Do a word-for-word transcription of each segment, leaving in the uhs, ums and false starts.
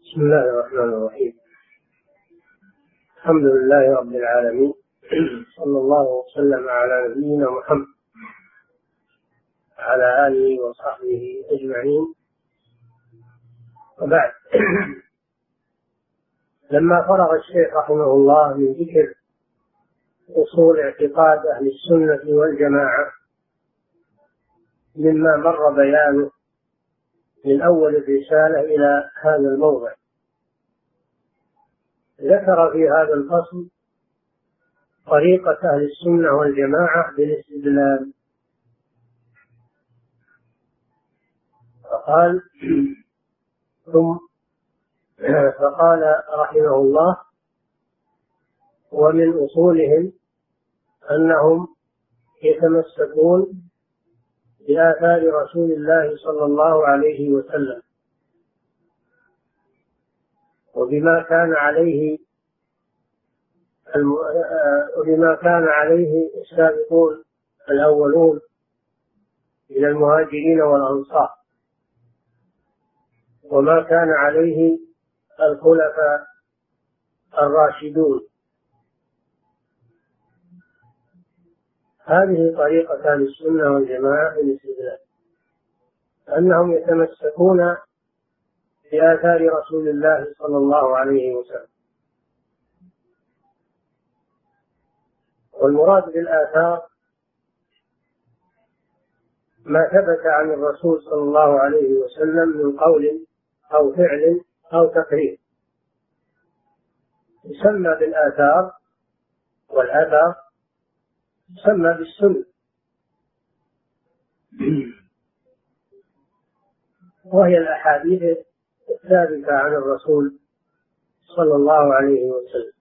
بسم الله الرحمن الرحيم. الحمد لله رب العالمين، صلى الله وسلم على نبينا محمد وعلى آله وصحبه أجمعين، وبعد. لما فرغ الشيخ رحمه الله من ذكر أصول اعتقاد أهل السنة والجماعة مما مر بيانه من أول الرسالة إلى هذا الموضع، ذكر في هذا الفصل طريقة أهل السنة والجماعة بالاستدلال، فقال ثم فقال رحمه الله: ومن أصولهم أنهم يتمسكون بآثار رسول الله صلى الله عليه وسلم وبما كان عليه وبما كان عليه السابقون الأولون من المهاجرين والأنصار، وما كان عليه الخلفاء الراشدون. هذه طريقة أهل السنة والجماعة في الاستدلال، أنهم يتمسكون بآثار رسول الله صلى الله عليه وسلم. والمراد بالآثار ما ثبت عن الرسول صلى الله عليه وسلم من قول أو فعل أو تقرير، يسمى بالآثار، والآثار يسمى بالسنة، وهي الأحاديث الثابتة عن الرسول صلى الله عليه وسلم.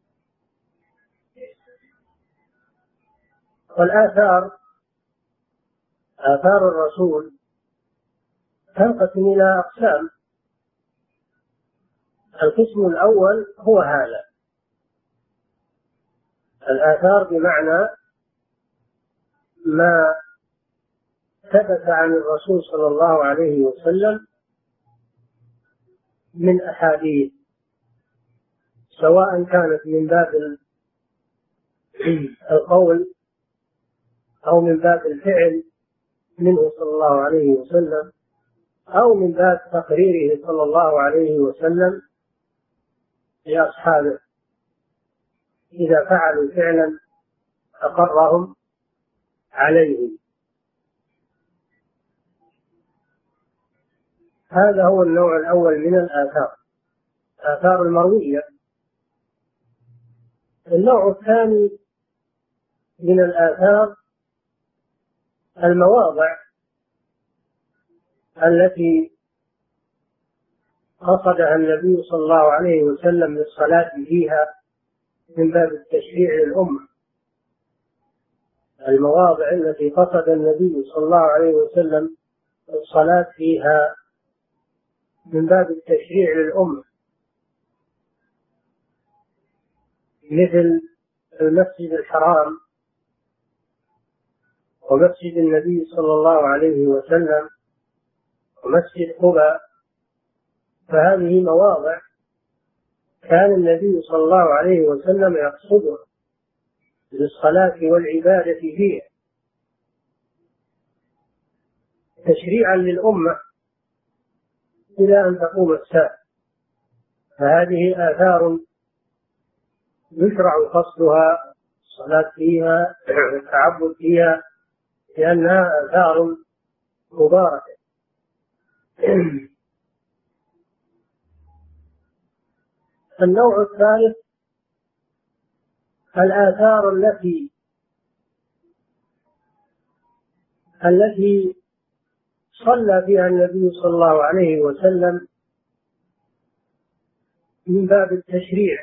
والآثار آثار الرسول تنقسم إلى أقسام. القسم الأول هو هذا، الآثار بمعنى ما ثبت عن الرسول صلى الله عليه وسلم من أحاديث، سواء كانت من باب القول أو من باب الفعل منه صلى الله عليه وسلم، أو من باب تقريره صلى الله عليه وسلم لأصحابه إذا فعلوا فعلا أقرهم عليه. هذا هو النوع الأول من الآثار، آثار المروية. النوع الثاني من الآثار المواضع التي قصدها النبي صلى الله عليه وسلم للصلاة فيها من باب التشريع للأمة، المواضع التي قصد النبي صلى الله عليه وسلم الصلاة فيها من باب التشريع للأمة، مثل المسجد الحرام ومسجد النبي صلى الله عليه وسلم ومسجد قباء. فهذه مواضع كان النبي صلى الله عليه وسلم يقصدها للصلاة والعبادة فيها تشريعا للأمة إلى أن تقوم الساعة. فهذه آثار يشرع قصدها الصلاة فيها والتعبد فيها لأنها آثار مباركة. النوع الثالث الآثار التي التي صلى فيها النبي صلى الله عليه وسلم من باب التشريع،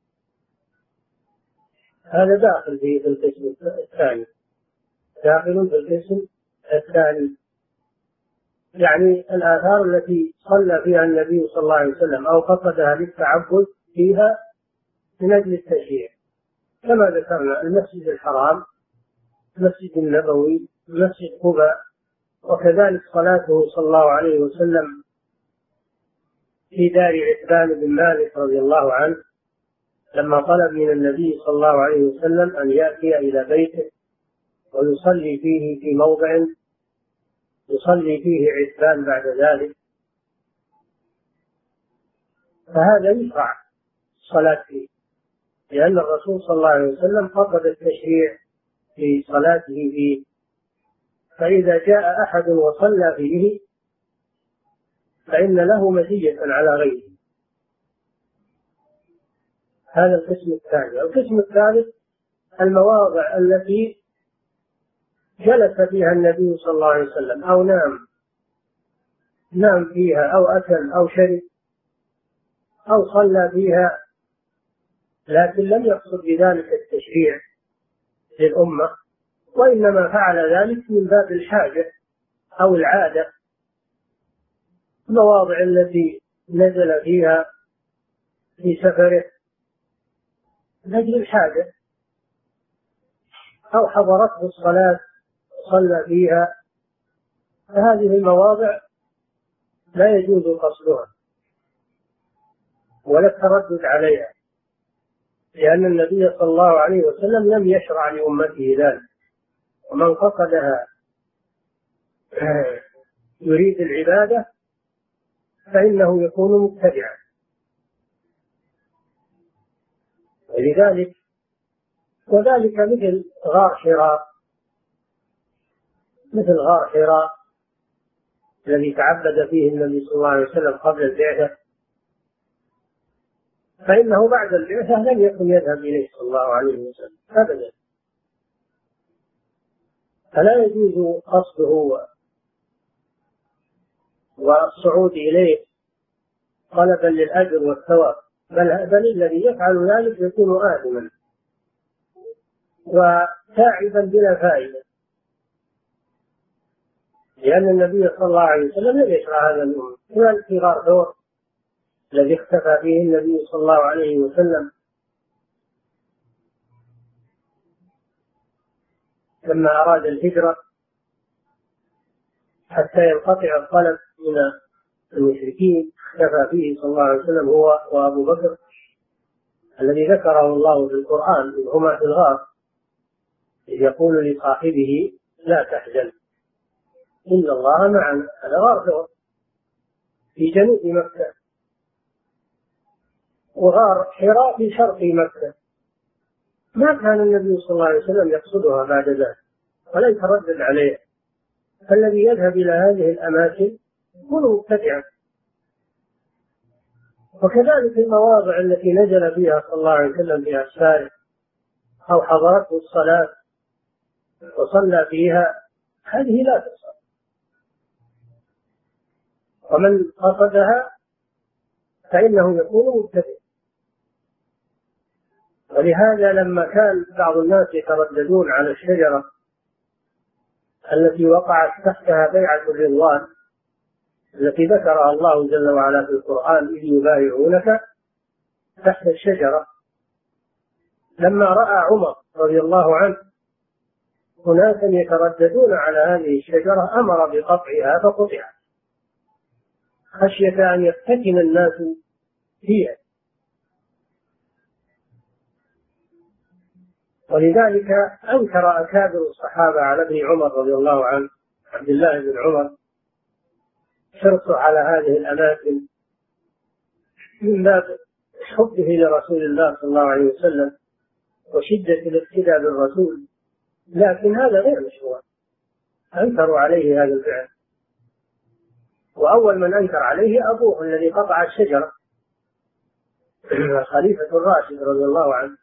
هذا داخل في القسم الثاني، داخل في القسم الثاني، يعني الآثار التي صلى فيها النبي صلى الله عليه وسلم أو قصدها للتعبد فيها من أجل التشريع، كما ذكرنا المسجد الحرام، المسجد النبوي، مسجد قباء، وكذلك صلاته صلى الله عليه وسلم في دار عتبان بن مالك رضي الله عنه لما طلب من النبي صلى الله عليه وسلم أن يأتي إلى بيته ويصلي فيه في موضع يصلي فيه عتبان بعد ذلك، فهذا يشرع الصلاة فيه، لأن الرسول صلى الله عليه وسلم قصد التشريع في صلاته فيه، فإذا جاء أحد وصلى فيه فإن له مزية على غيره. هذا القسم الثاني. القسم الثالث المواضع التي جلس فيها النبي صلى الله عليه وسلم أو نام نام فيها أو أكل أو شرب أو صلى فيها، لكن لم يقصد بذلك التشريع للأمة، وإنما فعل ذلك من باب الحاجة أو العادة. المواضع التي نزل فيها في سفره لأجل الحاجة أو حضرته الصلاة صلى فيها، فهذه المواضع لا يجوز قصدها ولا التردد عليها، لأن النبي صلى الله عليه وسلم لم يشرع لأمته ذلك، ومن قصدها يريد العبادة فإنه يكون مبتدعا. ولذلك وذلك مثل غار حراء مثل غار حراء الذي تعبد فيه النبي صلى الله عليه وسلم قبل البعثة، فإنه بعد البعثة لم يكن يذهب إليه صلى الله عليه وسلم أبدا، فلا يجوز قصده والصعود إليه طلبا للأجر والثواب، بل, بل الذي يفعل ذلك يكون آثما وتاعبا بلا فائدة، لأن النبي صلى الله عليه وسلم لم يشرع هذا الأمر. كذلك في غار ثور الذي اختفى فيه النبي صلى الله عليه وسلم لما أراد الهجرة حتى ينقطع الطلب من المشركين، اختفى فيه صلى الله عليه وسلم هو وأبو بكر الذي ذكره الله في القرآن إذ هما في الغار إذ يقول لصاحبه لا تحزن إن الله معنا. هذا غار ثور في جنوب مكة، وغار حراء في شرق مكة، ما كان النبي صلى الله عليه وسلم يقصدها بعد ذلك ولا يتردد عليها، فالذي يذهب إلى هذه الأماكن يكون مبتدعا. وكذلك المواضع التي نزل فيها صلى الله عليه وسلم في أسفاره أو حضرته الصلاة وصلى فيها هذه لا تصح، ومن قصدها فإنه يكون مبتدع. ولهذا لما كان بعض الناس يترددون على الشجرة التي وقعت تحتها بيعة الرضوان التي ذكرها الله جل وعلا في القرآن إذ يبايعونك تحت الشجرة، لما رأى عمر رضي الله عنه أناسا يترددون على هذه الشجرة أمر بقطعها فقطعت خشية أن يفتتن الناس فيها. ولذلك أنكر أكابر الصحابة على ابن عمر رضي الله عنه عبد الله بن عمر حرصه على هذه الأماكن من باب حبه لرسول الله صلى الله عليه وسلم وشدة الاقتداء بالرسول، لكن هذا غير مشروع، أنكروا عليه هذا الفعل. وأول من أنكر عليه أبوه الذي قطع الشجرة خليفة الراشد رضي الله عنه.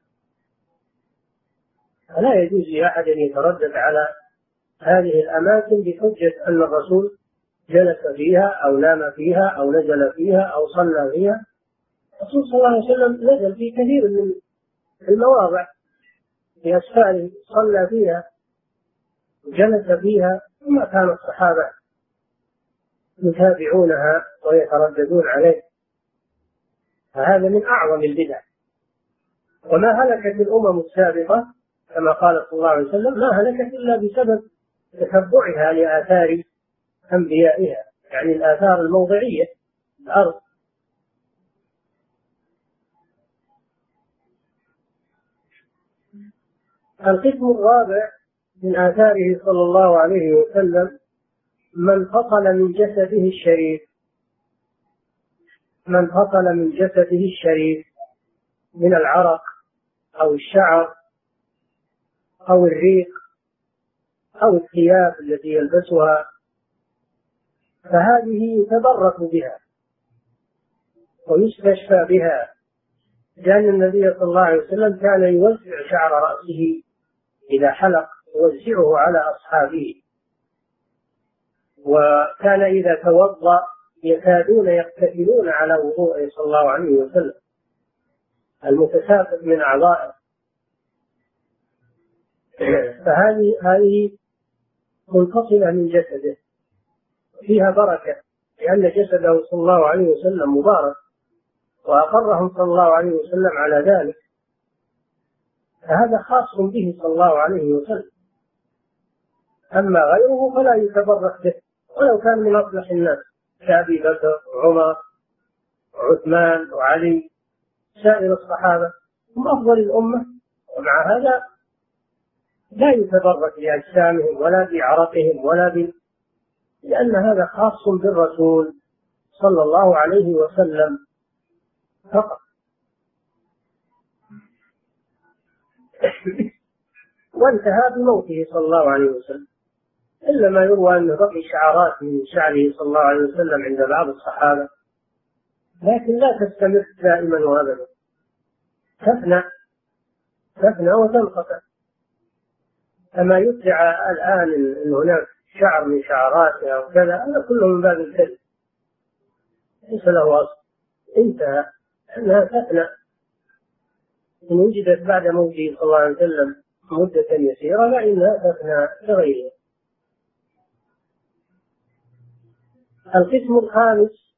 فلا يجوز لأحد أن يتردد على هذه الأماكن بحجة أن الرسول جلس فيها أو نام فيها أو نزل فيها أو صلى فيها. الرسول صلى الله عليه وسلم نزل في كثير من المواضع في أسفاره صلى فيها وجلس فيها، وما كان الصحابة يتابعونها ويترددون عليه، فهذا من أعظم البدع. وما هلكت الأمم السابقة كما قال صلى الله عليه وسلم ما هلكت إلا بسبب تتبعها لآثار أنبيائها، يعني الآثار الموضعية الأرض القسم الرابع من آثاره صلى الله عليه وسلم من فصل من جسده الشريف من فصل من جسده الشريف من العرق أو الشعر أو الريق أو الثياب التي يلبسها، فهذه يتبرك بها ويستشفى بها، لأن النبي صلى الله عليه وسلم كان يوزع شعر رأسه إذا حلق يوزعه على أصحابه، وكان إذا توضأ يكادون يقتتلون على وضوءه صلى الله عليه وسلم المتساقط من أعضائه. فهذه هذه منفصلة من جسده فيها بركة، لأن جسده صلى الله عليه وسلم مبارك وأقرهم صلى الله عليه وسلم على ذلك، فهذا خاص به صلى الله عليه وسلم. أما غيره فلا يتبرك به ولو كان من أصلح الناس كأبي بكر وعمر وعثمان وعلي سائر الصحابة هم أفضل الأمة، ومع هذا لا يتبرك بأجسامهم ولا بعرقهم ولا ب... لأن هذا خاص بالرسول صلى الله عليه وسلم فقط. وانتهى بموته صلى الله عليه وسلم، إلا ما يروى أنه بقي شعرات من شعره صلى الله عليه وسلم عند بعض الصحابة، لكن لا تستمر دائما وأبدا، تفنى تفنى وتنقطع. أما يدعى الآن أن هناك شعر من شعراته أو كذا، هذا كله من باب الكذب ليس له أصل، انتهى، أنها تفنى. إن وجدت بعد موته صلى الله عليه وسلم مدة يسيرة فإنها تفنى كغيرها. القسم الخامس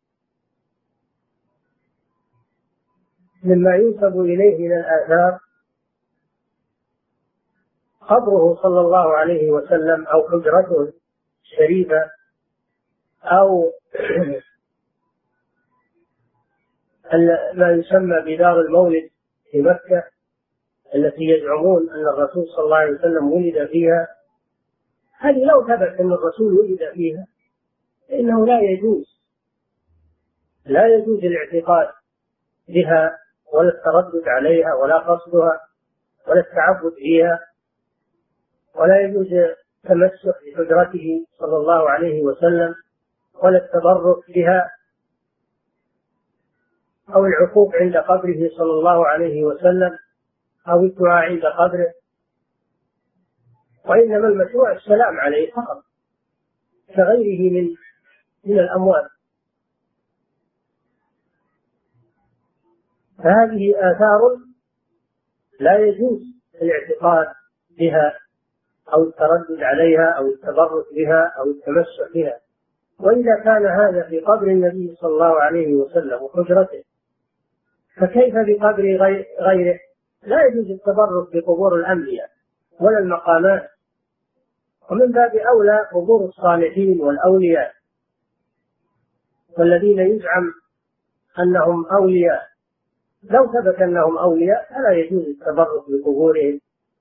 مما ينسب إليه من الآثار قبره صلى الله عليه وسلم أو حجرته الشريفة أو ما يسمى بدار المولد في مكة التي يزعمون أن الرسول صلى الله عليه وسلم ولد فيها. هذه لو ثبت أن الرسول ولد فيها فإنه لا يجوز لا يجوز الاعتقاد بها ولا التردد عليها ولا قصدها ولا التعبد فيها، ولا يجوز التمسك بحجرته صلى الله عليه وسلم ولا التبرك بها أو العقوق عند قبره صلى الله عليه وسلم أو الدعاء عند قبره، وإنما المشروع السلام عليه فقط كغيره من من الأموات. فهذه آثار لا يجوز الاعتقاد بها أو التردد عليها أو التبرك بها أو التمسك بها. وإذا كان هذا في قبر النبي صلى الله عليه وسلم وحجرته فكيف بقبر غيره؟ لا يجوز التبرك بقبور الأنبياء ولا المقامات، ومن باب أولى قبور الصالحين والأولياء والذين يزعم أنهم أولياء. لو ثبت أنهم أولياء فلا يجوز التبرك بقبورهم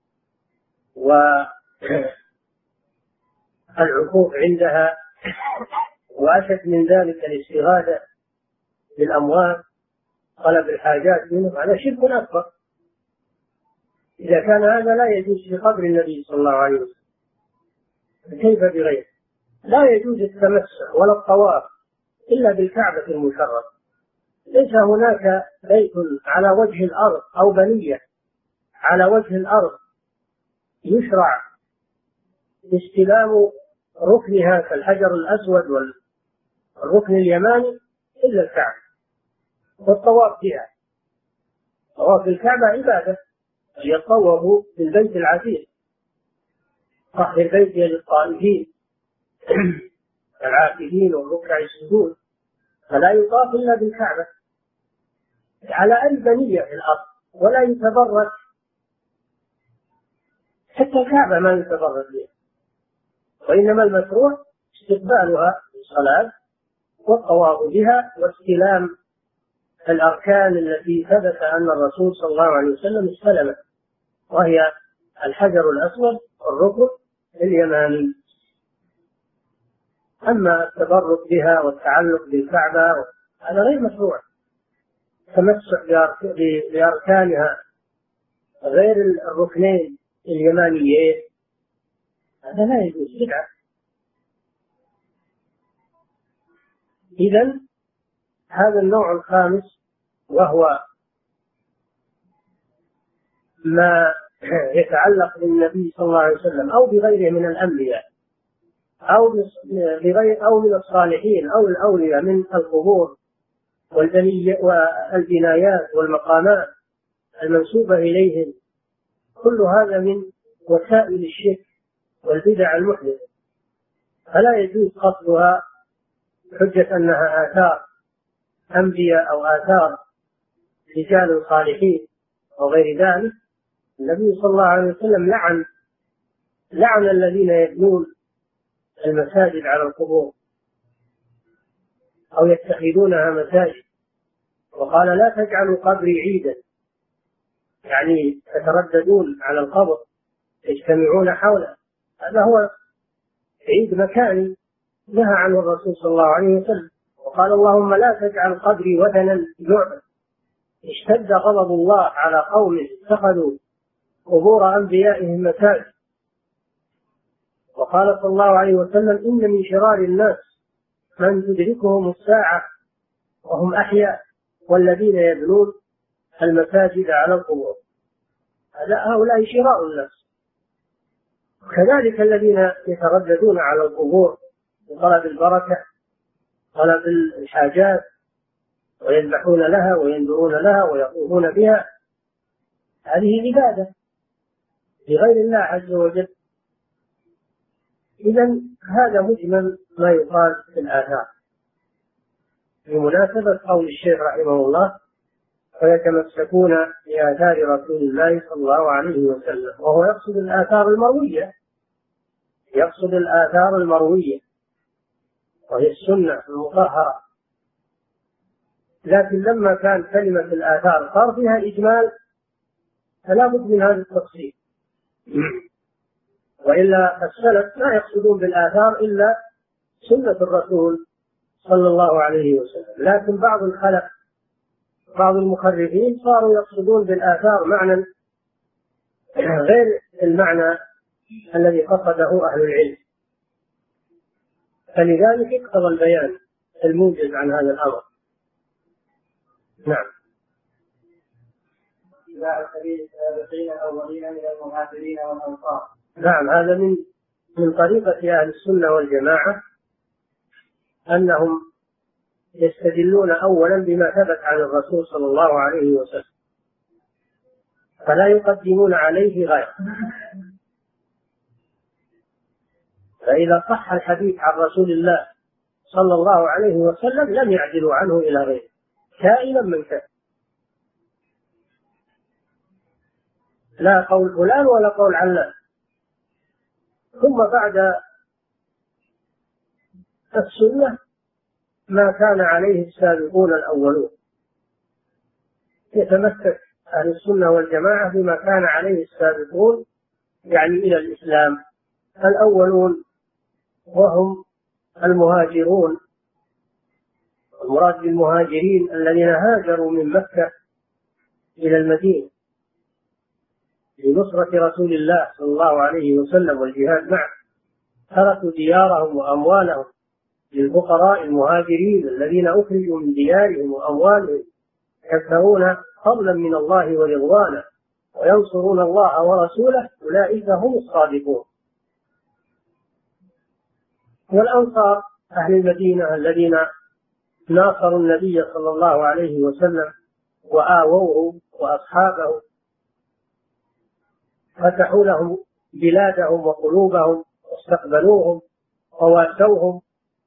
والعقوق عندها، وأشد من ذلك الاستغاثة بالأموات طلب الحاجات منهم، على شرك أكبر. إذا كان هذا لا يجوز في قبر النبي صلى الله عليه وسلم كيف بغيره؟ لا يجوز التمسح ولا الطواف إلا بالكعبة المشرفة. ليس هناك بيت على وجه الأرض أو بنية على وجه الأرض يشرع استلام ركنها كالحجر الأسود والركن اليماني إلا الكعبة والطواف بها. طواف الكعبة عبادة، يطوف بالبيت العتيق، طهر البيت للطائفين العاكفين والركع السجود، فلا يطاف إلا بالكعبة على أي بنية في الأرض، ولا يتبرك حتى الكعبة ما يتبرك بها، وإنما المشروع استقبالها بالصلاة والطواف بها واستلام الأركان التي ثبت أن الرسول صلى الله عليه وسلم استلمت، وهي الحجر الأسود الركن اليماني. أما التبرك بها والتعلق بالكعبة هذا غير مشروع. التمسك بأركانها غير الركنين اليمانيين هذا لا يجوز، بدعة. إذن هذا النوع الخامس وهو ما يتعلق بالنبي صلى الله عليه وسلم أو بغيره من الأنبياء أو بغير أو من الصالحين أو الأولياء من القبور والبنايات والمقامات المنسوبة إليهم، كل هذا من وسائل الشرك والبدع المحدثة، فلا يجوز قصدها حجة أنها آثار أنبياء أو آثار رجال صالحين أو غير ذلك. النبي صلى الله عليه وسلم لعن لعن الذين يبنون المساجد على القبور أو يتخذونها مساجد، وقال لا تجعلوا قبري عيدا، يعني تترددون على القبر يجتمعون حوله، هذا هو عيد مكاني نهى عنه الرسول صلى الله عليه وسلم. وقال اللهم لا تجعل قبري وثنا يعبد. اشتد غضب الله على قوم اتخذوا قبور أنبيائهم مساجد. وقال صلى الله عليه وسلم إن من شرار الناس من تدركهم الساعة وهم أحياء والذين يبنون المساجد على القبور. هؤلاء شرار الناس. كذلك الذين يترددون على القبور لطلب البركة طلب الحاجات ويذبحون لها وينذرون لها ويقومون بها، هذه عبادة لغير الله عز وجل. إذن هذا مجمل ما يقال في الآثار بمناسبة قول الشيخ رحمه الله ويتمسكون بآثار رسول الله صلى الله عليه وسلم، وهو يقصد الآثار المروية يقصد الآثار المروية وهي السنة المطهرة. لكن لما كان كلمة الآثار صار فيها إجمال فلا بد من هذا التفصيل، وإلا السلف لا يقصدون بالآثار إلا سنة الرسول صلى الله عليه وسلم. لكن بعض الخلق بعض المخرفين صاروا يقصدون بالآثار معنى غير المعنى الذي قصده أهل العلم، فلذلك اقتضى البيان الموجز عن هذا الأمر. نعم. نعم، هذا من من طريقة أهل السنة والجماعة أنهم يستدلون أولا بما ثبت عن الرسول صلى الله عليه وسلم فلا يقدمون عليه غيره. فإذا صح الحديث عن رسول الله صلى الله عليه وسلم لم يعدلوا عنه إلى غيره كائنا من كان، لا قول فلان ولا قول علان. ثم بعد السنة ما كان عليه السابقون الأولون، يتمسك أهل السنة والجماعة بما كان عليه السابقون يعني إلى الإسلام الأولون، وهم المهاجرون. المراد بالمهاجرين الذين هاجروا من مكة إلى المدينة لنصرة رسول الله صلى الله عليه وسلم والجهاد معه، تركوا ديارهم وأموالهم للفقراء المهاجرين الذين أخرجوا من ديارهم وأموالهم يبتغون فضلا من الله ورضوانه وينصرون الله ورسوله، أولئك هم الصادقون. والأنصار أهل المدينة الذين ناصروا النبي صلى الله عليه وسلم وآووه وأصحابه، فتحوا لهم بلادهم وقلوبهم واستقبلوهم وواسوهم،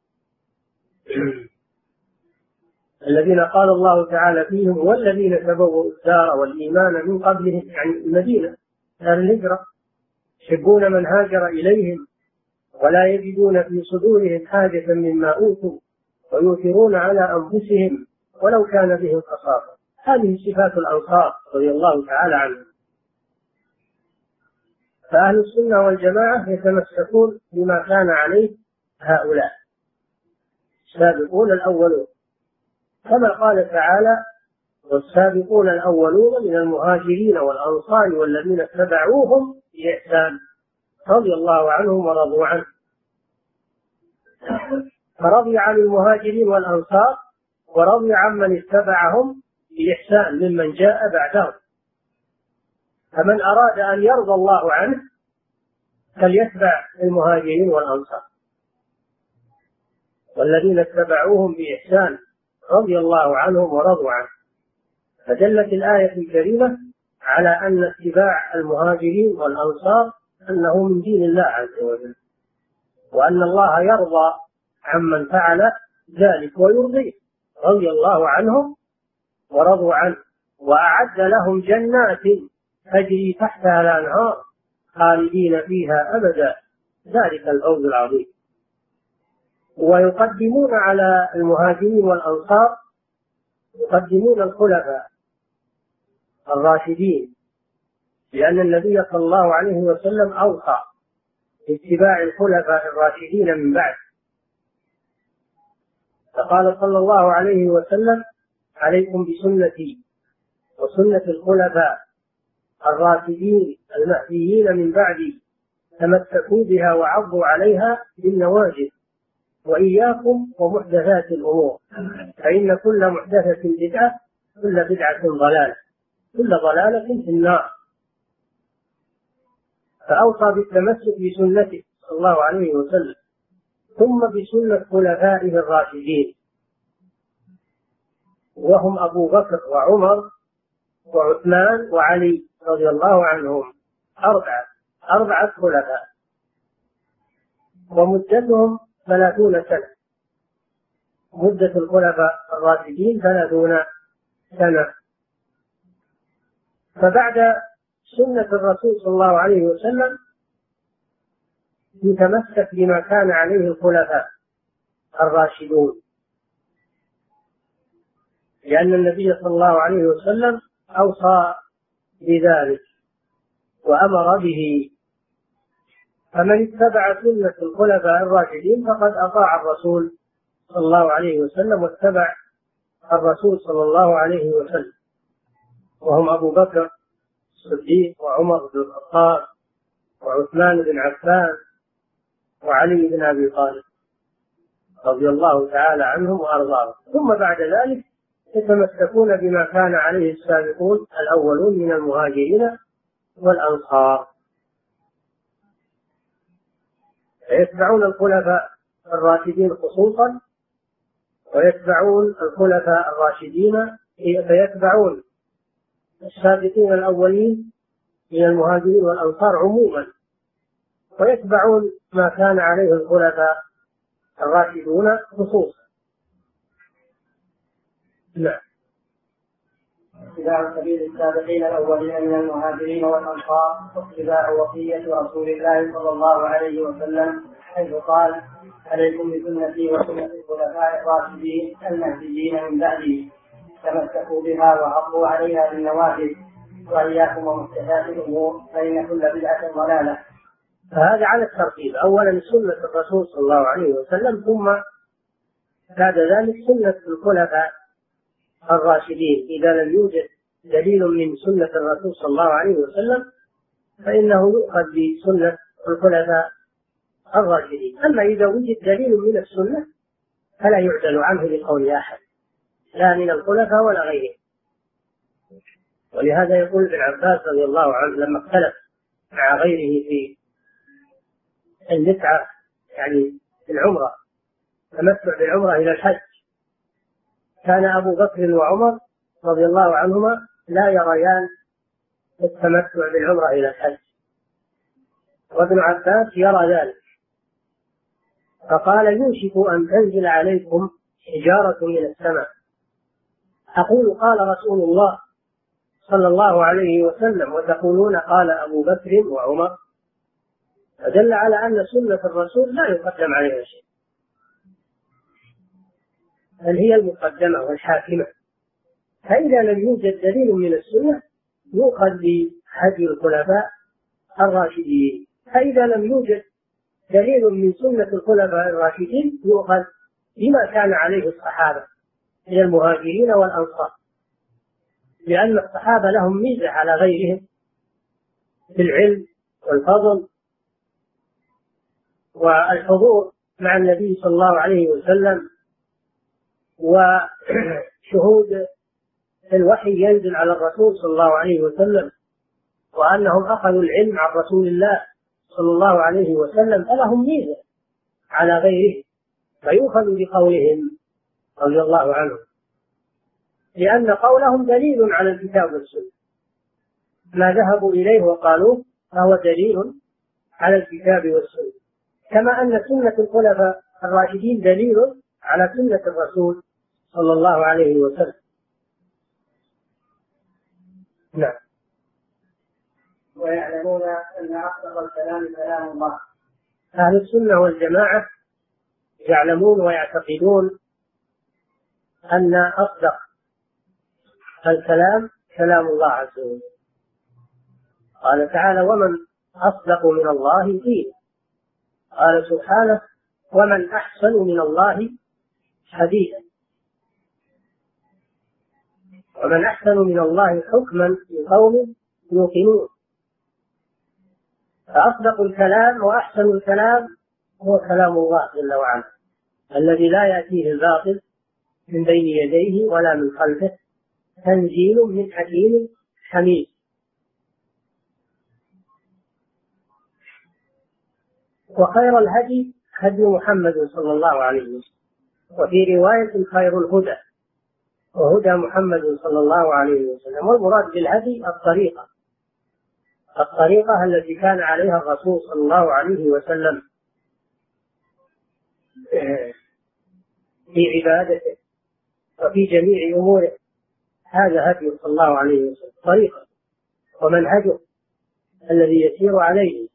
الذين قال الله تعالى فيهم والذين تبوؤوا الدار والإيمان من قبلهم، يعني المدينة دار الهجرة، يحبون من هاجر إليهم ولا يجدون في صدورهم حاجة مما أوتوا ويؤثرون على أنفسهم ولو كان بهم خصاصة. هذه صفات الأنصار رضي الله تعالى عنهم. فأهل السنة والجماعة يتمسكون بما كان عليه هؤلاء السابقون الأولون، كما قال تعالى: والسابقون الأولون من المهاجرين والأنصار والذين اتبعوهم بإحسان رضي الله عنهم ورضوا عنه. فرضي عن المهاجرين والأنصار ورضي عمن اتبعهم بإحسان ممن جاء بعدهم. فمن أراد أن يرضى الله عنه فليتبع المهاجرين والأنصار والذين اتبعوهم بإحسان رضي الله عنهم ورضوا عنه. فدلت الآية الكريمة على أن اتباع المهاجرين والأنصار أنه من دين الله عز وجل، وأن الله يرضى عمن فعل ذلك ويرضيه، رضي الله عنهم ورضوا عنه، وأعد لهم جنات تجري تحتها الأنهار خالدين فيها أبدا، ذلك الفوز العظيم. ويقدمون على المهاجرين والأنصار يقدمون الخلفاء الراشدين، لأن النبي صلى الله عليه وسلم أوصى باتباع الخلفاء الراشدين من بعد، فقال صلى الله عليه وسلم: عليكم بسنتي وسنة الخلفاء الراشدين المهديين من بعدي، تمسكوا بها وعضوا عليها بالنواجذ، وإياكم ومحدثات الأمور، فإن كل محدثة بدعة، كل بدعة ضلالة، كل ضلالة في النار. فأوصى بالتمسك بسنته صلى الله عليه وسلم، ثم بسنة خلفائه الراشدين، وهم أبو بكر وعمر وعثمان وعلي رضي الله عنهم، أربعة أربعة خلفاء، ومدتهم ثلاثون سنة، مدة الخلفاء الراشدين ثلاثون سنة. فبعد سنة الرسول صلى الله عليه وسلم يتمسك بما كان عليه الخلفاء الراشدون، لأن النبي صلى الله عليه وسلم أوصى بذلك وأمر به. فمن اتبع سنة الخلفاء الراشدين فقد أطاع الرسول صلى الله عليه وسلم واتبع الرسول صلى الله عليه وسلم، وهم أبو بكر الصديق وعمر بن الخطاب وعثمان بن عفان وعلي بن أبي طالب رضي الله تعالى عنهم وأرضاهم. ثم بعد ذلك يتمسكون بما كان عليه السابقون الأولون من المهاجرين والأنصار، فيتبعون الخلفاء الراشدين خصوصا، ويتبعون الخلفاء الراشدين فيتبعون السابقين الأولين من المهاجرين والأنصار عموما، ويتبعون ما كان عليه الخلفاء الراشدون خصوصا. نعم. اتباع سبيل السابقين الأولين من المهاجرين والأنصار، واتباع وصية رسول الله صلى الله عليه وسلم حيث قال: عليكم بسنتي وسنة الخلفاء الراشدين المهديين من بعدي، تمسكوا بها وعضوا عليها بالنواجذ، وإياكم ومحدثات الأمور، فإن كل بدعة ضلالة. فهذا على الترتيب، أولا سنة الرسول صلى الله عليه وسلم، ثم بعد ذلك سنة الخلفاء الراشدين. إذا لم يوجد دليل من سنة الرسول صلى الله عليه وسلم فإنه يؤخذ بسنة الخلفاء الراشدين. أما إذا وجد دليل من السنة فلا يعدل عنه بقول أحد، لا من الخلفاء ولا غيره. ولهذا يقول ابن عباس رضي الله عنه لما اختلف مع غيره في المتعة، يعني العمرة، تمتع بالعمرة إلى الحج، كان أبو بكر وعمر رضي الله عنهما لا يريان التمتع بالعمرة إلى الحج، وابن عباس يرى ذلك، فقال: يوشك أن تنزل عليكم حجارة من السماء. أقول قال رسول الله صلى الله عليه وسلم وتقولون قال أبو بكر وعمر، فدل على أن سنة الرسول لا يقدم عليها شيء، بل هي المقدمة والحاكمة. فإذا لم يوجد دليل من السنة يؤخذ بهدي الخلفاء الراشدين. فإذا لم يوجد دليل من سنة الخلفاء الراشدين يؤخذ بما كان عليه الصحابة من المهاجرين والأنصار، لأن الصحابة لهم ميزة على غيرهم في العلم والفضل والحضور مع النبي صلى الله عليه وسلم، وشهود الوحي ينزل على الرسول صلى الله عليه وسلم، وأنهم أخذوا العلم عن رسول الله صلى الله عليه وسلم، فلهم ميزة على غيرهم، فيؤخذ بقولهم رضي الله عنهم، لأن قولهم دليل على الكتاب والسنة، ما ذهبوا إليه وقالوه فهو دليل على الكتاب والسنة، كما أن سنة الخلفاء الراشدين دليل على سنة الرسول صلى الله عليه وسلم. نعم. ويعلمون أن أصدق الكلام كلام الله. أهل السنة والجماعة يعلمون ويعتقدون أن أصدق الكلام كلام الله عز وجل. قال تعالى: ومن أصدق من الله قيلا. قال سبحانه: ومن أحسن من الله حديثا. ومن أحسن من الله حكما لقوم يوقنون. فأصدق الكلام وأحسن الكلام هو كلام الله جل وعلا، الذي لا يأتيه الباطل من بين يديه ولا من خلفه، تنزيل من حكيم حميد. وخير الهدي هدي محمد صلى الله عليه وسلم، وفي رواية خير الهدى وهدى محمد صلى الله عليه وسلم. والمراد بالهدي الطريقة الطريقة التي كان عليها الرسول صلى الله عليه وسلم في عبادته وفي جميع أموره، هذا هدي صلى الله عليه وسلم، طريقة ومنهجه الذي يسير عليه.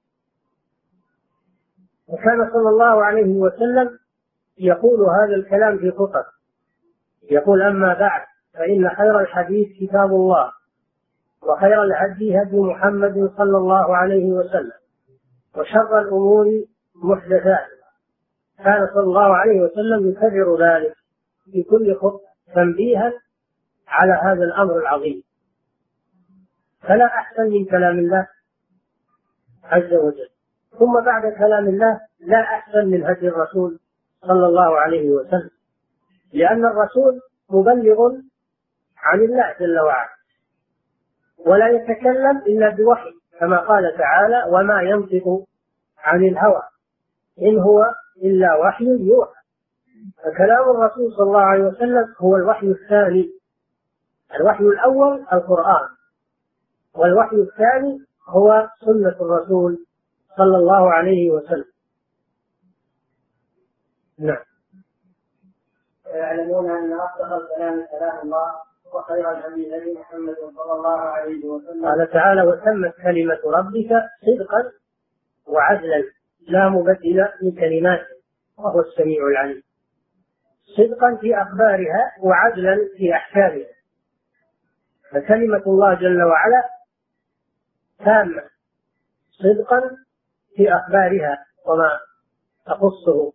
وكان صلى الله عليه وسلم يقول هذا الكلام في خطبه، يقول: أما بعد، فإن خير الحديث كتاب الله، وخير الهدي هدي محمد صلى الله عليه وسلم، وشر الأمور محدثاتها. كان صلى الله عليه وسلم يكرر ذلك في كل خطبة تنبيها على هذا الأمر العظيم. فلا أحسن من كلام الله عز وجل. ثم بعد كلام الله لا أحسن من هدي الرسول صلى الله عليه وسلم، لأن الرسول مبلغ عن الله جل وعلا، ولا يتكلم إلا بوحي، كما قال تعالى: وما ينطق عن الهوى إن هو إلا وحي يوحى. فكلام الرسول صلى الله عليه وسلم هو الوحي الثاني. الوحي الأول القرآن، والوحي الثاني هو سنة الرسول صلى الله عليه وسلم. نعم. ويعلمون أن أصدق الكلام كلام الله، وخير الهدي هدي محمد صلى الله عليه وسلم. قال تعالى: وتمت كلمة ربك صدقا وعدلا لا مبدل لكلماته وهو السميع العليم. صدقا في أخبارها وعدلا في أحكامها. فكلمة الله جل وعلا تامة، صدقا في أخبارها وما تخصه،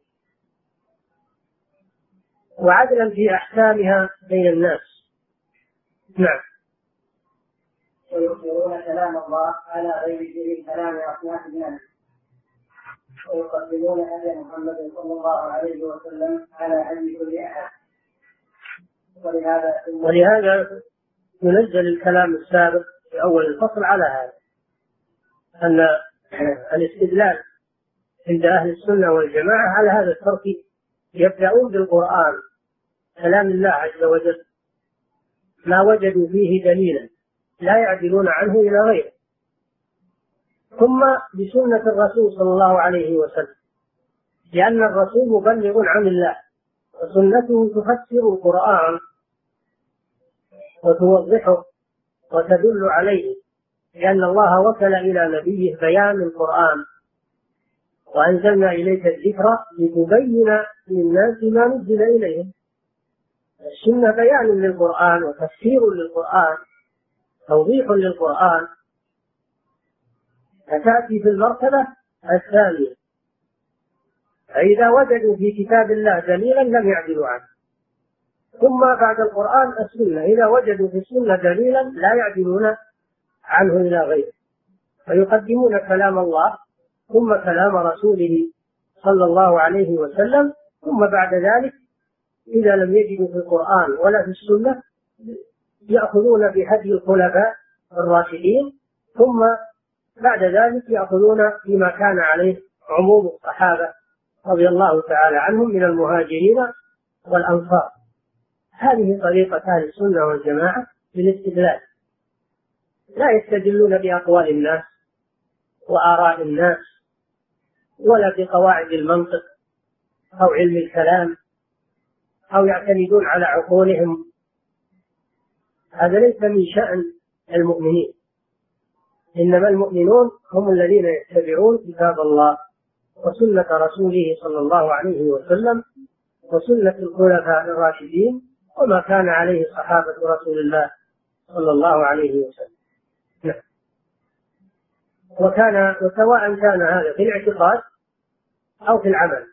وعدلا في أحكامها بين الناس. نعم. ويظهرون كلام الله على غير ذكر كلام أصناف الناس، ويقدمون هدي محمد صلى الله عليه وسلم على هدي كل أحد. ولهذا ولهذا ينزل الكلام السابق في أول الفصل على هذا، أن الاستدلال عند أهل السنة والجماعة على هذا الترتيب، يبدأون بالقرآن كلام الله عز وجل ما وجدوا فيه دليلا لا يعدلون عنه إلى غيره، ثم بسنة الرسول صلى الله عليه وسلم، لأن الرسول مبلغ عن الله، وسنته تفسر القرآن وتوضحه وتدل عليه، لأن الله وكل إلى نبيه بيان القرآن: وأنزلنا إليك الذكر لتبين للناس ما نزل إليهم. السنة بيان للقرآن وتفسير للقرآن، توضيح للقرآن، فتأتي في المرتبة الثانية. فإذا وجدوا في كتاب الله دليلا لم يعدلوا عنه. ثم بعد القرآن السنة، إذا وجدوا في السنة دليلا لا يعدلون عنه إلى غيره، فيقدمون كلام الله ثم كلام رسوله صلى الله عليه وسلم، ثم بعد ذلك إذا لم يجدوا في القرآن ولا في السنة يأخذون بهدي الخلفاء الراشدين، ثم بعد ذلك يأخذون بما كان عليه عموم الصحابة رضي الله تعالى عنهم من المهاجرين والأنصار. هذه طريقة أهل السنة والجماعة في الاستدلال، لا يستدلون بأقوال الناس وآراء الناس ولا بقواعد المنطق أو علم الكلام أو يعتمدون على عقولهم. هذا ليس من شأن المؤمنين، إنما المؤمنون هم الذين يتبعون كتاب الله وسنة رسوله صلى الله عليه وسلم وسنة الخلفاء الراشدين وما كان عليه صحابة رسول الله صلى الله عليه وسلم. نعم. وكان وسواء كان هذا في الاعتقاد أو في العمل.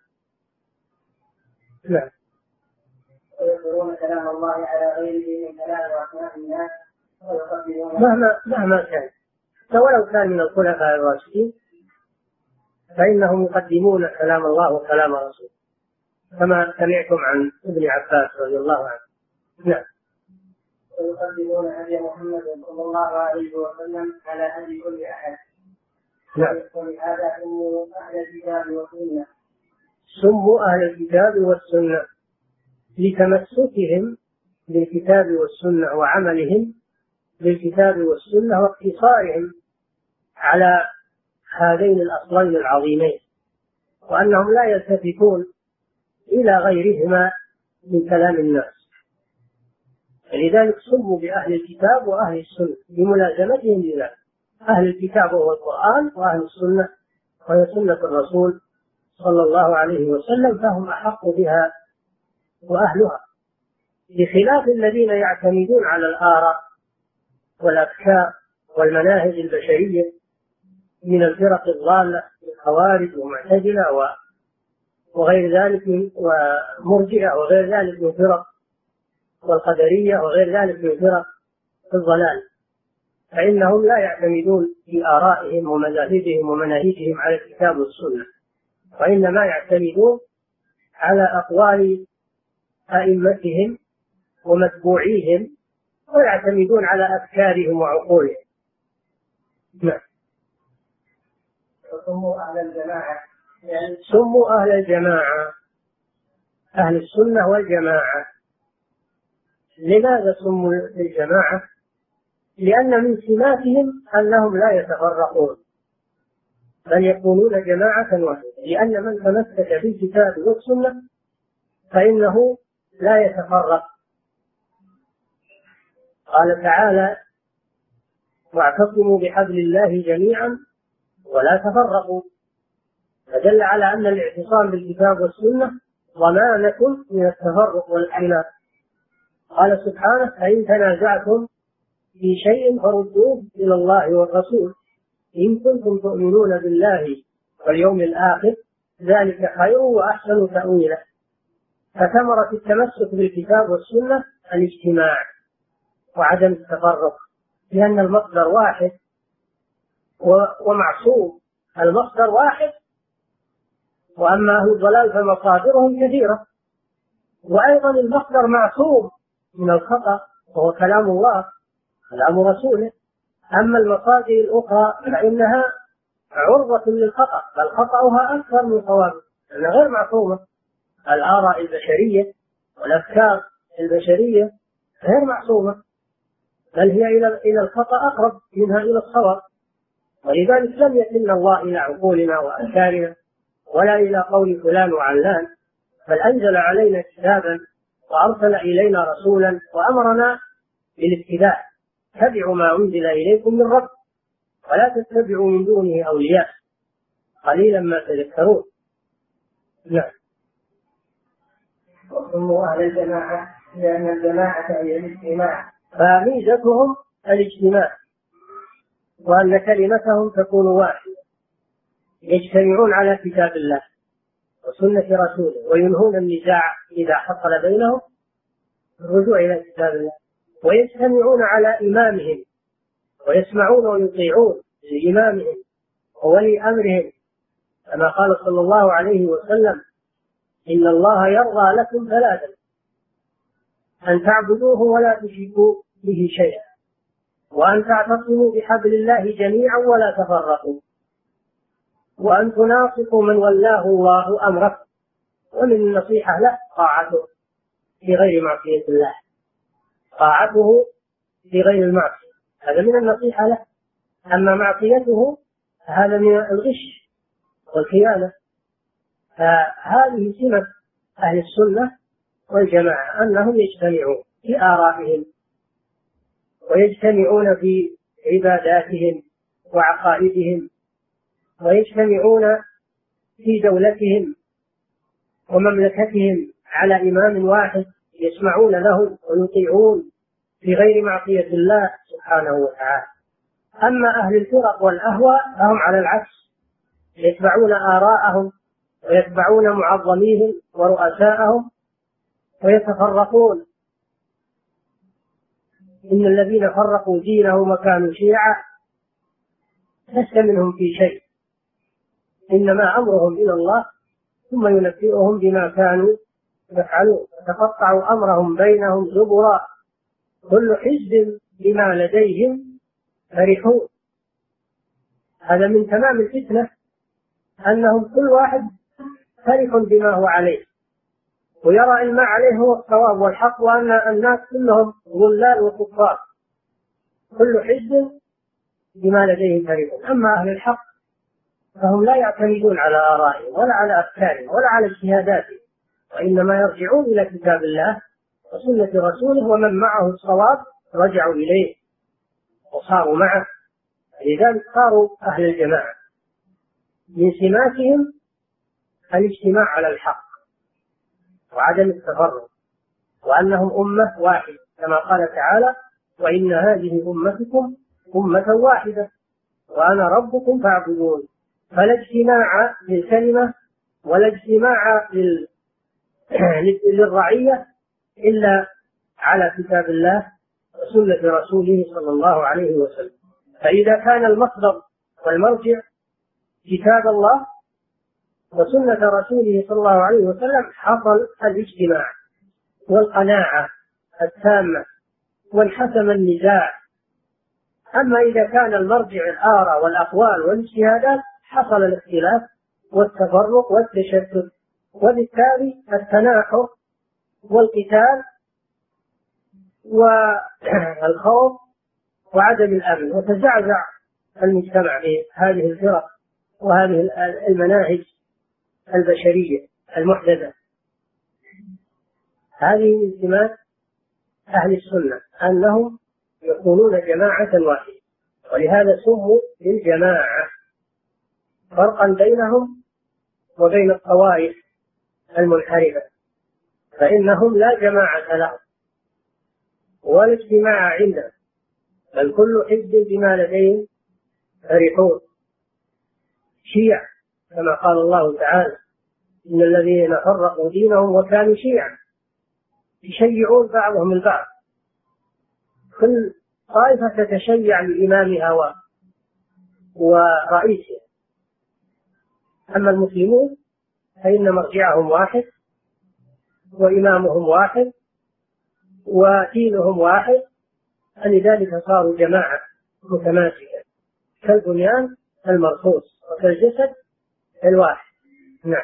نعم. ويذكرون كلام الله على غيره من كلام وأسماء الناس ويقبلون مهما مهما كان، ولو كان من الخلفاء الراشدين فإنهم يقدمون كلام الله وكلام رسوله، كما سمعتم عن ابن عباس رضي الله عنه. نعم. ويقدمون هدي محمد صلى الله عليه وسلم على هدي كل أحد. نعم. ولهذا سموا أهل الكتاب والسنة. سموا أهل الكتاب والسنة لتمسكهم بالكتاب والسنة وعملهم بالكتاب والسنة واقتصارهم على هذين الأصلين العظيمين، وأنهم لا يلتفتون إلى غيرهما من كلام الناس. لذلك سموا بأهل الكتاب وأهل السنة بملازمتهم لذلك. أهل الكتاب هو القرآن، وأهل السنة وهي سنة الرسول صلى الله عليه وسلم، فهم أحق بها وأهلها، بخلاف الذين يعتمدون على الآراء والأفكار والمناهج البشرية من الفرق الضالة الخوارج ومعتزلة وغير ذلك ومرجئة وغير ذلك من فرق والقدرية وغير ذلك من فرق الضلال، فإنهم لا يعتمدون في آرائهم ومذاهبهم ومناهجهم على الكتاب والسنة، وإنما يعتمدون على أقوال أئمتهم ومتبوعيهم ويعتمدون على أفكارهم وعقولهم. نعم. وسموا أهل الجماعة يعني سموا أهل الجماعة أهل السنة والجماعة. لماذا سموا الجماعة؟ لأن من سماتهم أنهم لا يتفرقون بل يكونون جماعة واحدة، لأن من تمسك بالكتاب والسنة فإنه لا يتفرق. قال تعالى: واعتصموا بحبل الله جميعا ولا تفرقوا، فدل على أن الاعتصام بالكتاب والسنة ضمانة من التفرق والاختلاف. قال سبحانه: فإن تنازعتم في شيء فردوه إلى الله والرسول إن كنتم تؤمنون بالله واليوم الآخر ذلك خير وأحسن تأويلا. فثمرة التمسك بالكتاب والسنة الاجتماع وعدم التفرق، لأن المصدر واحد ومعصوم، المصدر واحد، وأما أهل الضلال فمصادرهم كثيرة، وأيضا المصدر معصوم من الخطأ وهو كلام الله كلام رسوله. أما المصادر الأخرى فإنها عرضة للخطأ، بل خطأها أكثر من صوابه، لأنها غير معصومة. الآراء البشرية والأفكار البشرية غير معصومة، بل هي إلى الخطأ أقرب منها إلى الصواب. ولذلك لم يكن الله إلى عقولنا وأفكارنا ولا إلى قول فلان وعلان، بل أنزل علينا كتابا وأرسل إلينا رسولا وأمرنا بالاتباع. اتبعوا ما أنزل إليكم من رب ولا تتبعوا من دونه أولياء قليلا ما تذكرون. نعم. وسموا أهل الجماعة لأن الجماعة هي الاجتماع، فميزتهم الاجتماع، وأن كلمتهم تكون واحدة، يجتمعون على كتاب الله وسنة رسوله وينهون النزاع إذا حصل بينهم الرجوع إلى كتاب الله، ويجتمعون على إمامهم ويسمعون ويطيعون لإمامهم وولي أمرهم، كما قال صلى الله عليه وسلم: إن الله يرضى لكم ثلاثا: أن تعبدوه ولا تشركوا به شيئا، وأن تعتصموا بحبل الله جميعا ولا تفرقوا، وأن تناصحوا من ولاه الله أمركم. ومن النصيحة له طاعته في غير معصية الله، طاعته في غير المعصية، هذا من النصيحة له. أما معصيته هذا من الغش والخيانة. فهذه سمة أهل السنة والجماعة، أنهم يجتمعون في آرائهم ويجتمعون في عباداتهم وعقائدهم، ويجتمعون في دولتهم ومملكتهم على إمام واحد يسمعون له ويطيعون في غير معصية الله سبحانه وتعالى. أما أهل الفرق والأهواء فهم على العكس، يتبعون آراءهم ويتبعون معظميهم ورؤساءهم ويتفرقون. إن الذين فرقوا دينهم وكانوا شيعا لست منهم في شيء، إنما أمرهم إلى الله ثم ينبئهم بما كانوا يفعلون. فتقطعوا أمرهم بينهم زبرا، كل حزب بما لديهم فرحون. هذا من تمام الفتنة، أنهم كل واحد فرح بما هو عليه، ويرى أن ما عليه هو الصواب والحق، وأن الناس كلهم ضلال وكفار، كل حزب بما لديه فرحون. أما أهل الحق فهم لا يعتمدون على آرائهم ولا على أفكارهم ولا على اجتهاداتهم، وإنما يرجعون إلى كتاب الله وسنة رسوله، ومن معه الصواب رجعوا إليه وصاروا معه. لذلك صاروا أهل الجماعة. من سماتهم الاجتماع على الحق وعدم التفرق، وأنهم أمة واحدة، كما قال تعالى: وإن هذه أمتكم أمة واحدة وأنا ربكم فاعبدون. فلا اجتماع للكلمة ولا اجتماع للرعية إلا على كتاب الله وسنة رسوله صلى الله عليه وسلم. فإذا كان المصدر والمرجع كتاب الله وسنة رسوله صلى الله عليه وسلم حصل الاجتماع والقناعة التامة وانحسم النزاع. أما إذا كان المرجع الآراء والأقوال والاجتهادات حصل الاختلاف والتفرق والتشتت، وبالتالي التناحر والقتال والخوف وعدم الأمن، وتزعزع المجتمع بهذه الفرق وهذه المناهج البشرية المحدثة. هذه من سمات أهل السنة أنهم يكونون جماعة واحدة، ولهذا سموا بالجماعة، فرقا بينهم وبين الطوائف المنحرفة، فإنهم لا جماعة لهم ولا اجتماع عندهم، بل كل حزب بما لديهم فرحون. شيع كما قال الله تعالى: إن الذين فرقوا دينهم وكانوا شيعا يشيعون بعضهم البعض، كل طائفة تتشيع لإمامها ورئيسها. أما المسلمون فإن مرجعهم واحد وإمامهم واحد ودينهم واحد، فلذلك صاروا جماعة متماسكة كالبنيان المرصوص وكالجسد الواحد. نعم.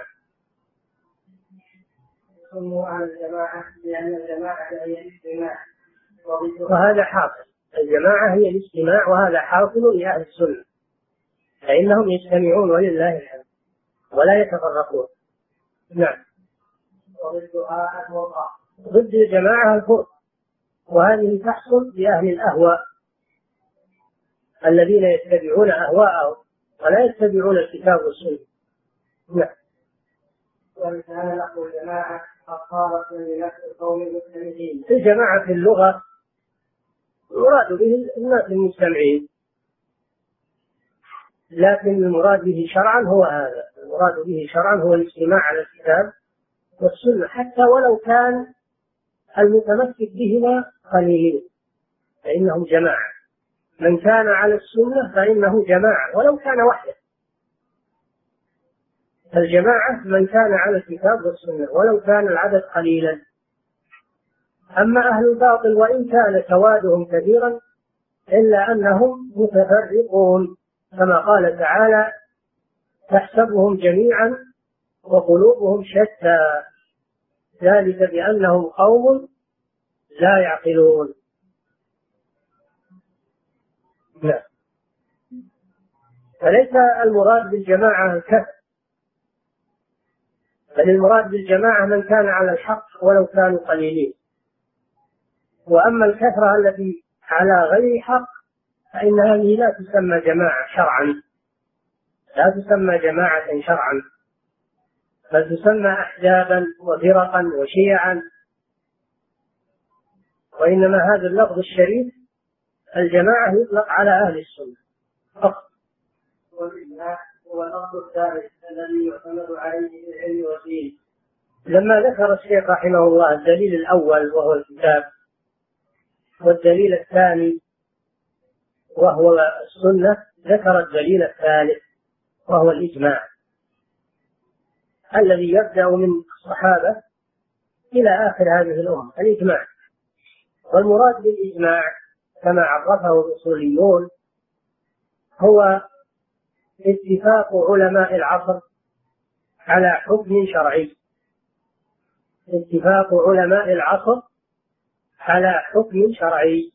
سموا على الجماعة لأن الجماعة هي الاجتماع، وهذا حاصل. الجماعة هي الاجتماع، وهذا حاصل لأهل السنة، فإنهم يجتمعون ولله الحمد ولا يتفرقون. نعم. وضدها الفرقة، ضد الجماعة الفرقة، وهذه تحصل لأهل الأهواء الذين يتبعون أهواءهم ولا يتبعون الكتاب والسنة. نعم. ومثال لفظ الجماعة خاصة لنفس القوم المجتمعين. الجماعة في اللغة يراد به الناس المجتمعين، لكن المراد به شرعا هو هذا، المراد به شرعا هو الاجتماع على الكتاب والسنة، حتى ولو كان المتمسك بهما قليلين فإنهم جماعة. من كان على السنة فإنه جماعة ولو كان وحده. الجماعة من كان على الكتاب والسنة ولو كان العدد قليلا. أما أهل الباطل وإن كان سوادهم كبيرا إلا أنهم متفرقون، كما قال تعالى: تحسبهم جميعا وقلوبهم شتى ذلك بأنهم قوم لا يعقلون. لا. فليس المراد بالجماعة الكثرة، بل المراد بالجماعة من كان على الحق ولو كانوا قليلين. وأما الكثرة التي على غير حق فإن هذه لا تسمى جماعة شرعا، لا تسمى جماعة شرعا، بل تسمى أحزابا وفرقا وشيعا. وإنما هذا اللفظ الشريف الجماعة يطلق على أهل السنة فقط. والإجماع هو الأصل الثالث الذي يعتمد عليه في العلم والدين. لما ذكر الشيخ رحمه الله الدليل الأول وهو الكتاب، والدليل الثاني وهو السنة، ذكر الدليل الثالث وهو الإجماع الذي يبدأ من الصحابة إلى آخر هذه الأمة، الإجماع. والمراد بالإجماع كما عرفه الأصوليون هو اتفاق علماء العصر على حكم شرعي، اتفاق علماء العصر على حكم شرعي.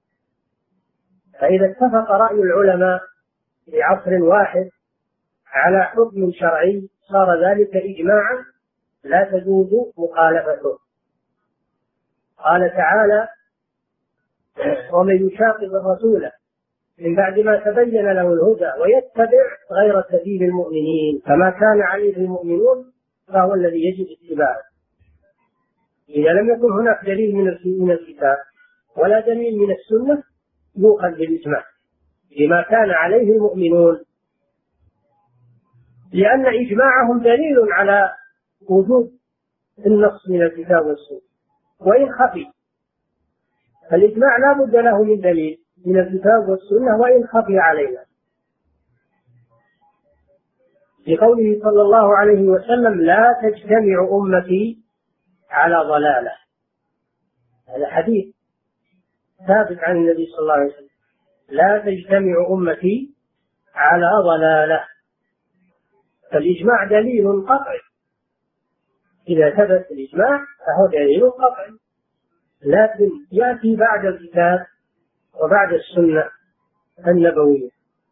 فإذا اتفق رأي العلماء في عصر واحد على حكم شرعي صار ذلك إجماعا لا تجوز مخالفته. قال تعالى: ومن يشاقق الرسول من بعد ما تبين له الهدى ويتبع غير سبيل المؤمنين فما كان عليه المؤمنون فهو الذي يجب اتباعه. إذا لم يكن هناك دليل من الكتاب ولا دليل من السنة يؤخذ بالإجماع بما كان عليه المؤمنون، لأن إجماعهم دليل على وجود النص من الكتاب والسنة وإن خفي. الإجماع لا بد له من دليل من الكتاب والسنة وإن خفي علينا، لقوله صلى الله عليه وسلم: لا تجتمع أمتي على ضلالة. هذا حديث ثابت عن النبي صلى الله عليه وسلم: لا تجتمع أمتي على ضلالة. فالإجماع دليل قطعي، إذا ثبت الإجماع فهو دليل قطعي، لكن يأتي بعد الكتاب وبعد السنة النبوية.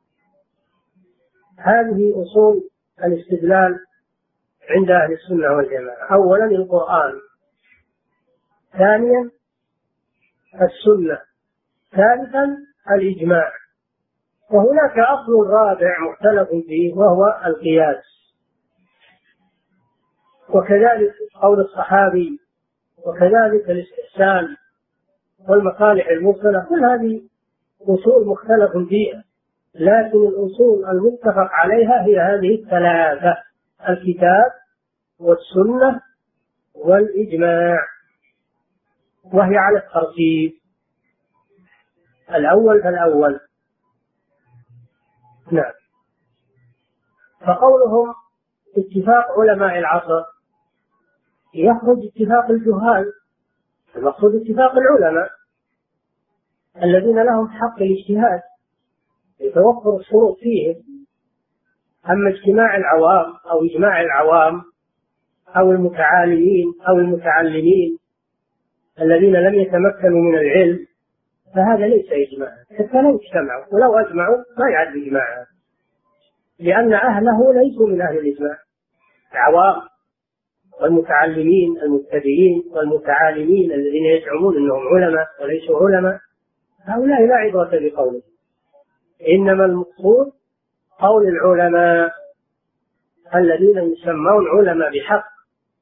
هذه أصول الاستدلال عند أهل السنة والجماعة: أولا القرآن، ثانيا السنة، ثالثا الإجماع. وهناك أصل رابع مختلف فيه وهو القياس، وكذلك قول الصحابي، وكذلك الاستحسان والمصالح المرسلة. كل هذه أصول مختلف فيها، لكن الأصول المتفق عليها هي هذه الثلاثة: الكتاب والسنة والإجماع، وهي على الترتيب الأول فالأول. نعم. فقولهم اتفاق علماء العصر يخرج اتفاق الجهال، المقصود اتفاق العلماء الذين لهم حق الاجتهاد يتوفر الشروط فيهم. أما اجتماع العوام أو إجماع العوام أو المتعالمين أو المتعلمين الذين لم يتمكنوا من العلم فهذا ليس إجماعا، حتى لو اجتمعوا ولو أجمعوا ما يعد إجماعا، لأن أهله ليسوا من أهل الإجماع. العوام والمتعلمين المبتدئين والمتعالمين الذين يزعمون أنهم علماء وليسوا علماء هؤلاء لا عبرة بقوله، إنما المقصود قول العلماء الذين يسمون علماء بحق.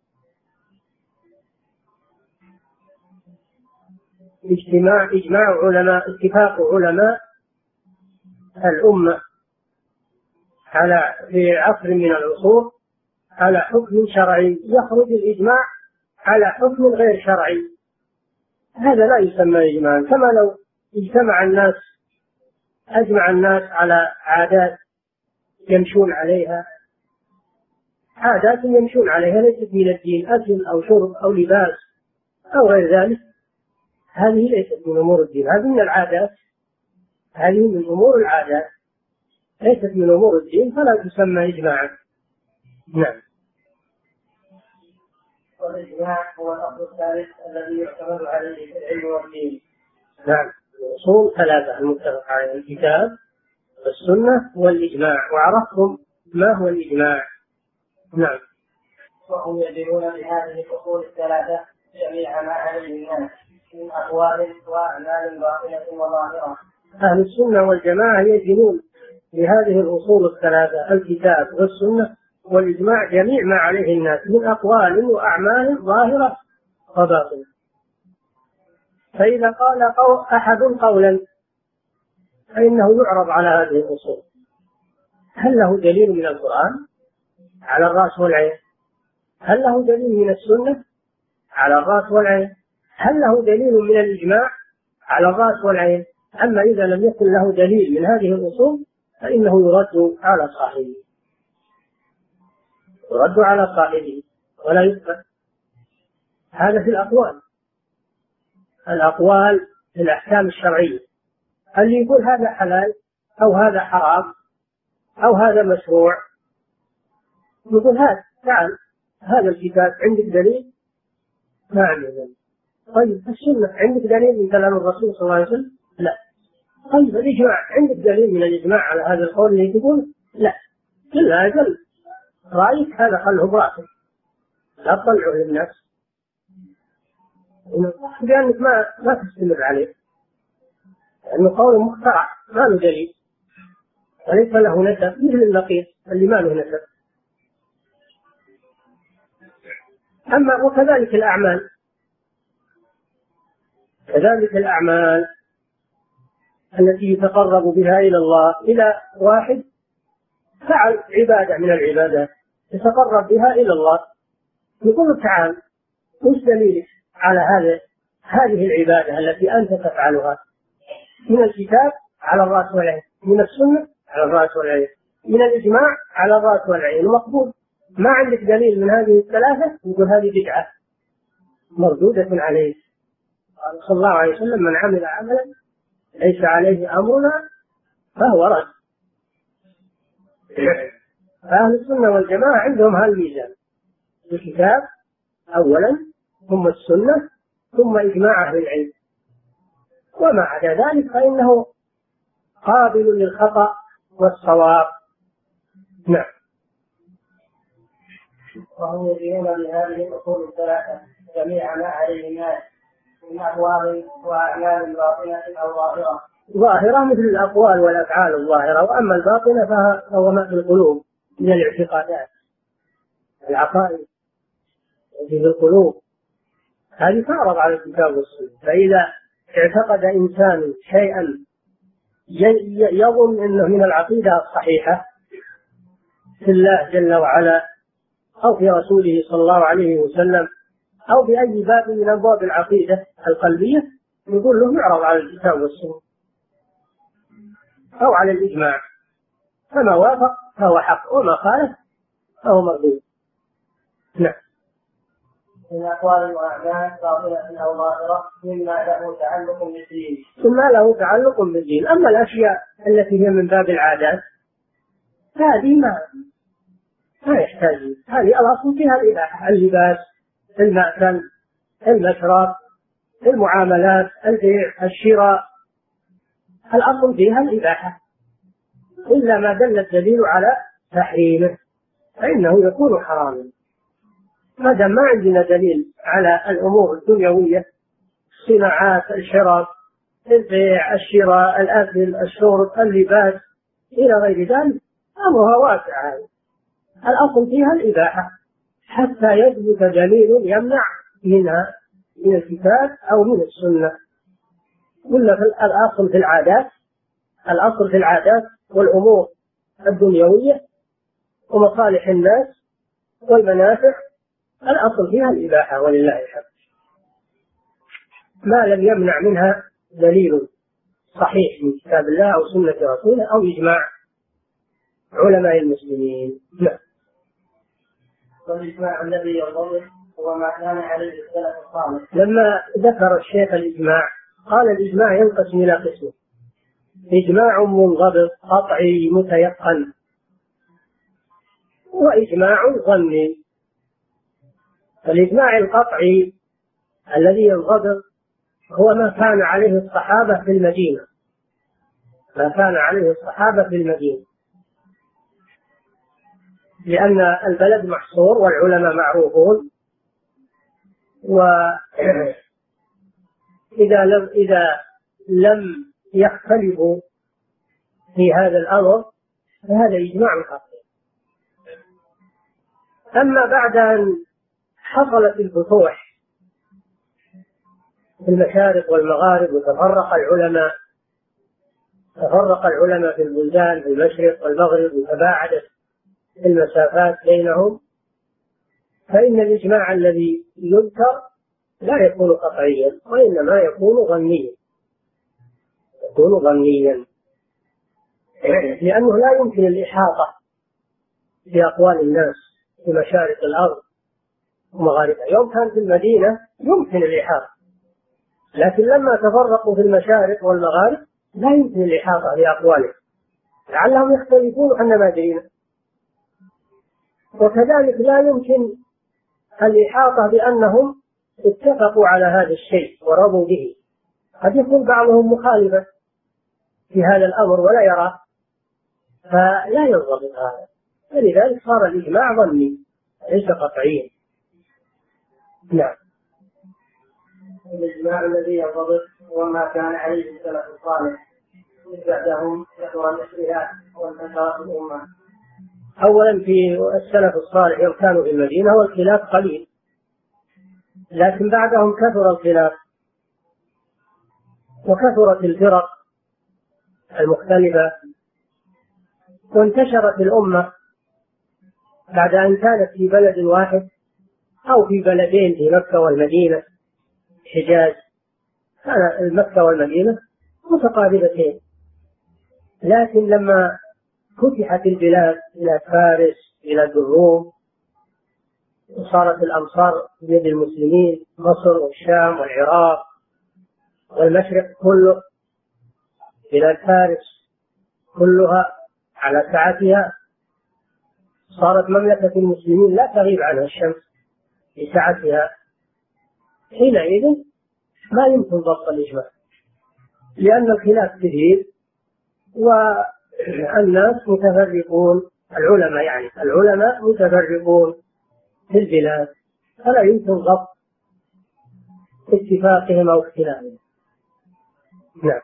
اجتماع إجماع علماء اتفاق علماء الأمة على في عصر من العصور على حكم شرعي يخرج الإجماع على حكم غير شرعي، هذا لا يسمى إجماعا. كما لو اجتمع الناس أجمع الناس على عادات يمشون عليها، عادات يمشون عليها ليست من الدين، أكل أو شرب أو لباس أو غير ذلك، هذه ليست من أمور الدين، هذه من العادات، هذه من أمور العادات ليست من أمور الدين، فلا تسمى إجماعا. نعم. والإجماع هو الأصل الثالث الذي يعتمد عليه في العلم والدين. نعم. الأصول ثلاثة المتفق عليه: الكتاب والسنة والإجماع. وعرفتم ما هو الإجماع. نعم. وهم يدينون بهذه الأصول الثلاثة جميع ما عليه الناس من أقوال وأعمال باطنة وظاهرة. أهل السنة والجماعة يدينون بهذه الأصول الثلاثة: الكتاب والسنة والإجماع، جميع ما عليه الناس من أقوال وأعمال ظاهرة وباطنة. فإذا قال أحد قولا فإنه يعرض على هذه الأصول: هل له دليل من القرآن؟ على الرأس والعين. هل له دليل من السنة؟ على الرأس والعين. هل له دليل من الإجماع؟ على الرأس والعين. أما إذا لم يكن له دليل من هذه الأصول فإنه يرد على صاحبه، يرد على صاحبه ولا يثبت. هذا في الأقوال، الأقوال في الأحكام الشرعية، اللي يقول هذا حلال أو هذا حرام أو هذا مشروع، يقول هذا تعال هذا الكتاب عندك دليل؟ ما عندك دليل. طيب السنة عندك دليل من كلام الرسول صلى الله عليه وسلم؟ لا. طيب الإجماع عندك دليل من الإجماع على هذا القول اللي تقول؟ لا. كل أجل رأيك هذا خله باطل، لا تطلعه للناس لأنك ما ما تستمر عليه، لأنه قول مخترع ما له دليل وليس له نسب، مثل النقيض اللي ما له نسب. أما وكذلك الأعمال، كذلك الأعمال التي يتقرب بها إلى الله، إلى واحد فعل عبادة من العبادات يتقرب بها إلى الله، يقول تعال وش دليلك على هذا هذه العبادة التي أنت تفعلها؟ من الكتاب على الرأس والعين، من السنة على الرأس والعين، من الإجماع على الرأس والعين، مقبول. ما عندك دليل من هذه الثلاثة يقول هذه بدعة مردودة عليه. قال صلى الله عليه وسلم: من عمل عملا ليس عليه أمرنا فهو رد. فأهل السنة والجماعة عندهم هالميزان: الكتاب أولا، ثم السنة، ثم إجماع أهل العلم، وما عدا ذلك فإنه قابل للخطأ والصواب. نعم. وهم يدينون بهذه الأصول الثلاثة جميع ما عليه الناس من أقوال وأعمال باطنة أو ظاهرة. ظاهرة مثل الأقوال والأفعال الظاهرة، وأما الباطنة فهو ما في القلوب من الاعتقادات، العقائد التي في القلوب، هذه تعرض على الكتاب والسنة. فإذا اعتقد إنسان شيئا يظن أنه من العقيدة الصحيحة في الله جل وعلا أو في رسوله صلى الله عليه وسلم أو بأي باب من أبواب العقيدة القلبية، يقول له يعرض على الكتاب والسنة أو على الإجماع، فما وافق فهو حق وما خالف فهو مردود. نعم. من أقوال وأعمال باطنة أو ظاهرة مما له تعلق بالدين. ثم له تعلق بالدين. أما الأشياء التي هي من باب العادات هذه ما ما يحتاج، هذه الأصل فيها الإباحة: اللباس، المأكل، المشرب، المعاملات، البيع، الشراء، الأصل فيها الإباحة، إلا ما دل الدليل على تحريمه فإنه يكون حراما. ما دام ما عندنا دليل على الأمور الدنيوية، الصناعات، الشراء، البيع، الشراء، الأكل، الشرب، اللباس إلى غير ذلك، أمرها واسع. هذا الأصل فيها الإباحة حتى يثبت دليل يمنع منها من الكتاب أو من السنة. قلنا الأصل في العادات، الأصل في العادات والأمور الدنيوية ومصالح الناس والمنافع الأصل فيها الإباحة ولله الحمد، ما لم يمنع منها دليل صحيح من كتاب الله أو سنة رسوله أو إجماع علماء المسلمين. لا. والإجماع الذي ينضبط هو ما كان عليه السلف الصالح. لما ذكر الشيخ الإجماع قال الإجماع ينقسم إلى قسمين: إجماع منضبط قطعي متيقن، وإجماع ظني. الإجماع القطعي الذي ينضبط هو ما كان عليه الصحابة في المدينة، ما كان عليه الصحابة في المدينة، لأن البلد محصور والعلماء معروفون، وإذا لم إذا لم يختلفوا في هذا الأمر فهذا إجماع قطعي. أما بعد أن حصلت الفتوح في المشارق والمغارب وتفرق العلماء تفرق العلماء في البلدان في المشرق والمغرب وتباعدت المسافات بينهم، فإن الإجماع الذي يذكر لا يكون قطعيا وإنما يكون ظنيا يكون ظنيا لأنه لا يمكن الإحاطة بأقوال الناس في مشارق الأرض ومغاربها. يوم كان في المدينة يمكن الإحاطة، لكن لما تفرقوا في المشارق والمغارب لا يمكن الإحاطة بأقوالهم، لعلهم يختلفون عن ما درينا. وكذلك لا يمكن الإحاطة بأنهم اتفقوا على هذا الشيء ورضوا به، قد يكون بعضهم مخالفا في هذا الأمر ولا يرى، فلا ينضبط هذا، فلذلك صار الإجماع ظني ليس قطعيا. نعم. الإجماع الذي ينضبط هو ما كان عليه السلف الصالح بعدهم كثر الاختلاف وانتشرت الأمة. أولا في السلف الصالح يوم كانوا في المدينة والخلاف قليل، لكن بعدهم كثر الخلاف وكثرت الفرق المختلفة وانتشرت الأمة بعد أن كانت في بلد واحد أو في بلدين في مكة والمدينة حجاز. كان مكة والمدينة متقاربتين، لكن لما فتحت البلاد إلى فارس إلى الروم وصارت الأمصار بيد المسلمين، مصر والشام والعراق والمشرق كله إلى فارس كلها على سعتها، صارت مملكة المسلمين لا تغيب عنها الشمس بسعتها. حينئذ ما يمكن ضبط الإجماع لأن الخلاف كثير والناس متفرقون، العلماء يعني العلماء متفرقون في البلاد، فلا يمكن ضبط اتفاقهم أو اختلافهم. نعم.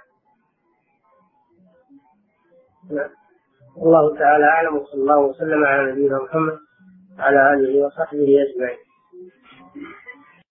نعم. الله تعالى أعلم، وصلى الله وسلم على نبينا محمد وعلى آله وصحبه أجمعين.